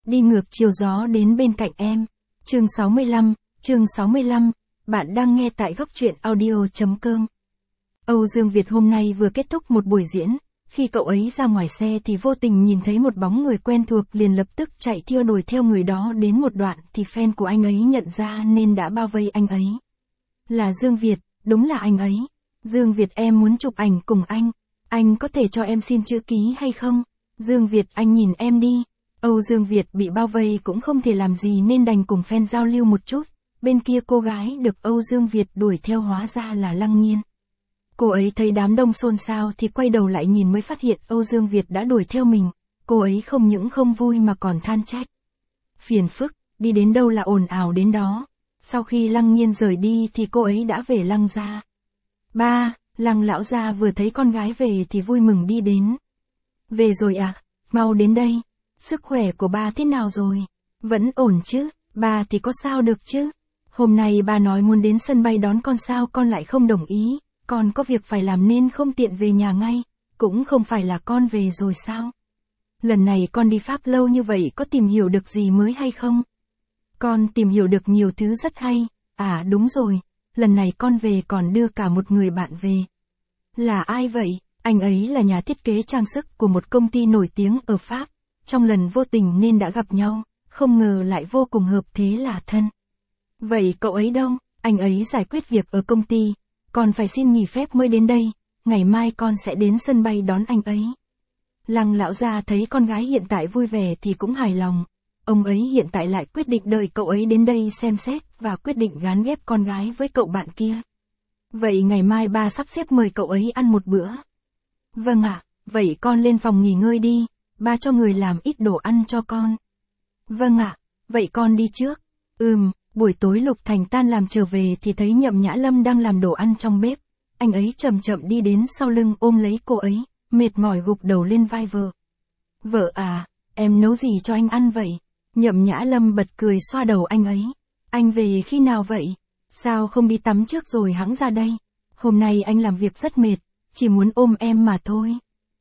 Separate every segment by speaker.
Speaker 1: Đi ngược chiều gió đến bên cạnh em. Chương 65, bạn đang nghe tại góc truyện audio.com. Âu Dương Việt hôm nay vừa kết thúc một buổi diễn, khi cậu ấy ra ngoài xe thì vô tình nhìn thấy một bóng người quen thuộc, liền lập tức chạy theo đuổi theo người đó đến một đoạn thì fan của anh ấy nhận ra nên đã bao vây anh ấy. Là Dương Việt, đúng là anh ấy. Dương Việt, em muốn chụp ảnh cùng anh có thể cho em xin chữ ký hay không? Dương Việt, anh nhìn em đi. Âu Dương Việt bị bao vây cũng không thể làm gì nên đành cùng fan giao lưu một chút. Bên kia cô gái được Âu Dương Việt đuổi theo hóa ra là Lăng Nhiên. Cô ấy thấy đám đông xôn xao thì quay đầu lại nhìn mới phát hiện Âu Dương Việt đã đuổi theo mình. Cô ấy không những không vui mà còn than trách. Phiền phức, đi đến đâu là ồn ào đến đó. Sau khi Lăng Nhiên rời đi thì cô ấy đã về Lăng gia. Ba, Lăng lão gia vừa thấy con gái về thì vui mừng đi đến. Về rồi à, mau đến đây. Sức khỏe của ba thế nào rồi? Vẫn ổn chứ, ba thì có sao được chứ? Hôm nay ba nói muốn đến sân bay đón con, sao con lại không đồng ý? Con có việc phải làm nên không tiện về nhà ngay, cũng không phải là con về rồi sao? Lần này con đi Pháp lâu như vậy có tìm hiểu được gì mới hay không? Con tìm hiểu được nhiều thứ rất hay. À đúng rồi, lần này con về còn đưa cả một người bạn về. Là ai vậy? Anh ấy là nhà thiết kế trang sức của một công ty nổi tiếng ở Pháp. Trong lần vô tình nên đã gặp nhau, không ngờ lại vô cùng hợp, thế là thân. Vậy cậu ấy đâu? Anh ấy giải quyết việc ở công ty, còn phải xin nghỉ phép mới đến đây, ngày mai con sẽ đến sân bay đón anh ấy. Lăng lão gia thấy con gái hiện tại vui vẻ thì cũng hài lòng. Ông ấy hiện tại lại quyết định đợi cậu ấy đến đây xem xét và quyết định gán ghép con gái với cậu bạn kia. Vậy ngày mai ba sắp xếp mời cậu ấy ăn một bữa. Vâng ạ, vậy con lên phòng nghỉ ngơi đi, ba cho người làm ít đồ ăn cho con. Vâng ạ, vậy con đi trước. Buổi tối Lục Thành tan làm trở về thì thấy Nhậm Nhã Lâm đang làm đồ ăn trong bếp. Anh ấy chậm chậm đi đến sau lưng ôm lấy cô ấy, mệt mỏi gục đầu lên vai vợ. Vợ à, em nấu gì cho anh ăn vậy? Nhậm Nhã Lâm bật cười xoa đầu anh ấy. Anh về khi nào vậy? Sao không đi tắm trước rồi hẵng ra đây? Hôm nay anh làm việc rất mệt, chỉ muốn ôm em mà thôi.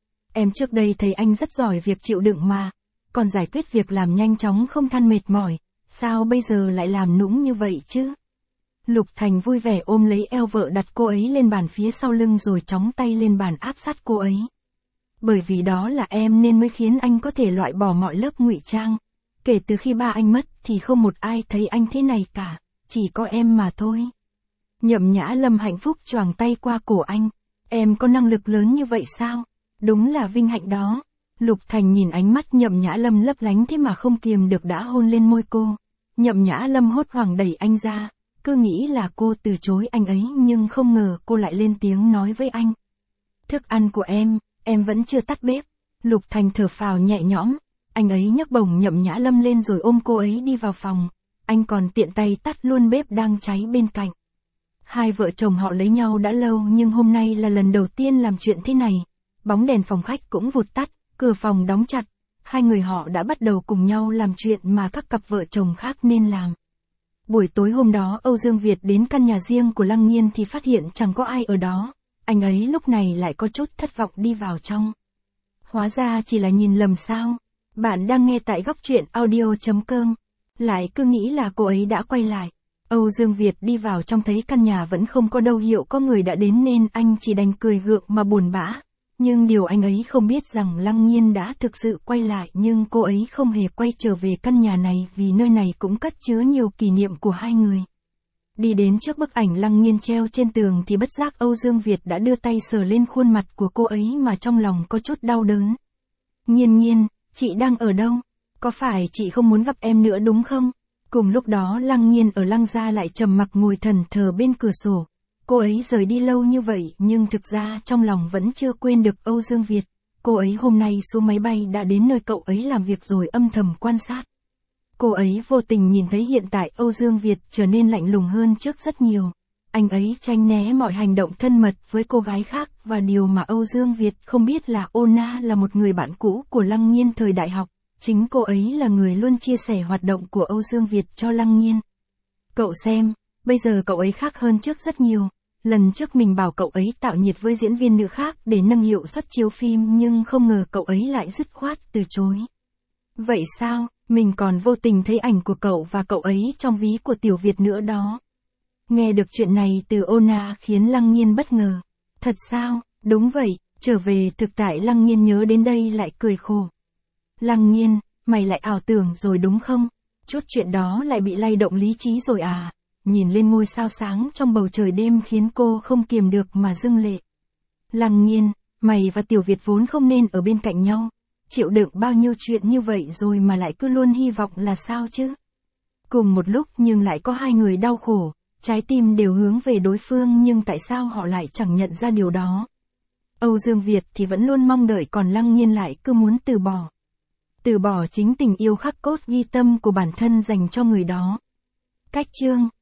Speaker 1: Em trước đây thấy anh rất giỏi việc chịu đựng mà, còn giải quyết việc làm nhanh chóng không than mệt mỏi, sao bây giờ lại làm nũng như vậy chứ? Lục Thành vui vẻ ôm lấy eo vợ, đặt cô ấy lên bàn phía sau lưng rồi chóng tay lên bàn áp sát cô ấy. Bởi vì đó là em nên mới khiến anh có thể loại bỏ mọi lớp ngụy trang. Kể từ khi ba anh mất thì không một ai thấy anh thế này cả, chỉ có em mà thôi. Nhậm Nhã Lâm hạnh phúc choàng tay qua cổ anh. Em có năng lực lớn như vậy sao? Đúng là vinh hạnh đó. Lục Thành nhìn ánh mắt Nhậm Nhã Lâm lấp lánh thế mà không kiềm được đã hôn lên môi cô. Nhậm Nhã Lâm hốt hoảng đẩy anh ra, cứ nghĩ là cô từ chối anh ấy nhưng không ngờ cô lại lên tiếng nói với anh. Thức ăn của em vẫn chưa tắt bếp. Lục Thành thở phào nhẹ nhõm, anh ấy nhấc bổng Nhậm Nhã Lâm lên rồi ôm cô ấy đi vào phòng. Anh còn tiện tay tắt luôn bếp đang cháy bên cạnh. Hai vợ chồng họ lấy nhau đã lâu nhưng hôm nay là lần đầu tiên làm chuyện thế này. Bóng đèn phòng khách cũng vụt tắt, cửa phòng đóng chặt. Hai người họ đã bắt đầu cùng nhau làm chuyện mà các cặp vợ chồng khác nên làm. Buổi tối hôm đó Âu Dương Việt đến căn nhà riêng của Lăng Nhiên thì phát hiện chẳng có ai ở đó. Anh ấy lúc này lại có chút thất vọng đi vào trong. Hóa ra chỉ là nhìn lầm sao. Bạn đang nghe tại góc truyện audio.com. Lại cứ nghĩ là cô ấy đã quay lại. Âu Dương Việt đi vào trong thấy căn nhà vẫn không có dấu hiệu có người đã đến nên anh chỉ đành cười gượng mà buồn bã. Nhưng điều anh ấy không biết rằng Lăng Nhiên đã thực sự quay lại, nhưng cô ấy không hề quay trở về căn nhà này vì nơi này cũng cất chứa nhiều kỷ niệm của hai người. Đi đến trước bức ảnh Lăng Nhiên treo trên tường thì bất giác Âu Dương Việt đã đưa tay sờ lên khuôn mặt của cô ấy mà trong lòng có chút đau đớn. Nhiên, chị đang ở đâu? Có phải chị không muốn gặp em nữa đúng không? Cùng lúc đó Lăng Nhiên ở Lăng gia lại trầm mặc ngồi thẫn thờ bên cửa sổ. Cô ấy rời đi lâu như vậy nhưng thực ra trong lòng vẫn chưa quên được Âu Dương Việt. Cô ấy hôm nay xuống máy bay đã đến nơi cậu ấy làm việc rồi âm thầm quan sát. Cô ấy vô tình nhìn thấy hiện tại Âu Dương Việt trở nên lạnh lùng hơn trước rất nhiều. Anh ấy tránh né mọi hành động thân mật với cô gái khác, và điều mà Âu Dương Việt không biết là Ona là một người bạn cũ của Lăng Nhiên thời đại học. Chính cô ấy là người luôn chia sẻ hoạt động của Âu Dương Việt cho Lăng Nhiên. Cậu xem, bây giờ cậu ấy khác hơn trước rất nhiều. Lần trước mình bảo cậu ấy tạo nhiệt với diễn viên nữ khác để nâng hiệu suất chiếu phim nhưng không ngờ cậu ấy lại dứt khoát từ chối. Vậy sao? Mình còn vô tình thấy ảnh của cậu và cậu ấy trong ví của Tiểu Việt nữa đó. Nghe được chuyện này từ Ona khiến Lăng Nhiên bất ngờ. Thật sao? Đúng vậy, trở về thực tại Lăng Nhiên nhớ đến đây lại cười khổ. Lăng Nhiên, mày lại ảo tưởng rồi đúng không? Chút chuyện đó lại bị lay động lý trí rồi à? Nhìn lên ngôi sao sáng trong bầu trời đêm khiến cô không kiềm được mà rưng lệ. Lăng Nhiên, mày và Tiểu Việt vốn không nên ở bên cạnh nhau. Chịu đựng bao nhiêu chuyện như vậy rồi mà lại cứ luôn hy vọng là sao chứ? Cùng một lúc nhưng lại có hai người đau khổ, trái tim đều hướng về đối phương nhưng tại sao họ lại chẳng nhận ra điều đó? Âu Dương Việt thì vẫn luôn mong đợi còn Lăng Nhiên lại cứ muốn từ bỏ. Từ bỏ chính tình yêu khắc cốt ghi tâm của bản thân dành cho người đó. Cách chương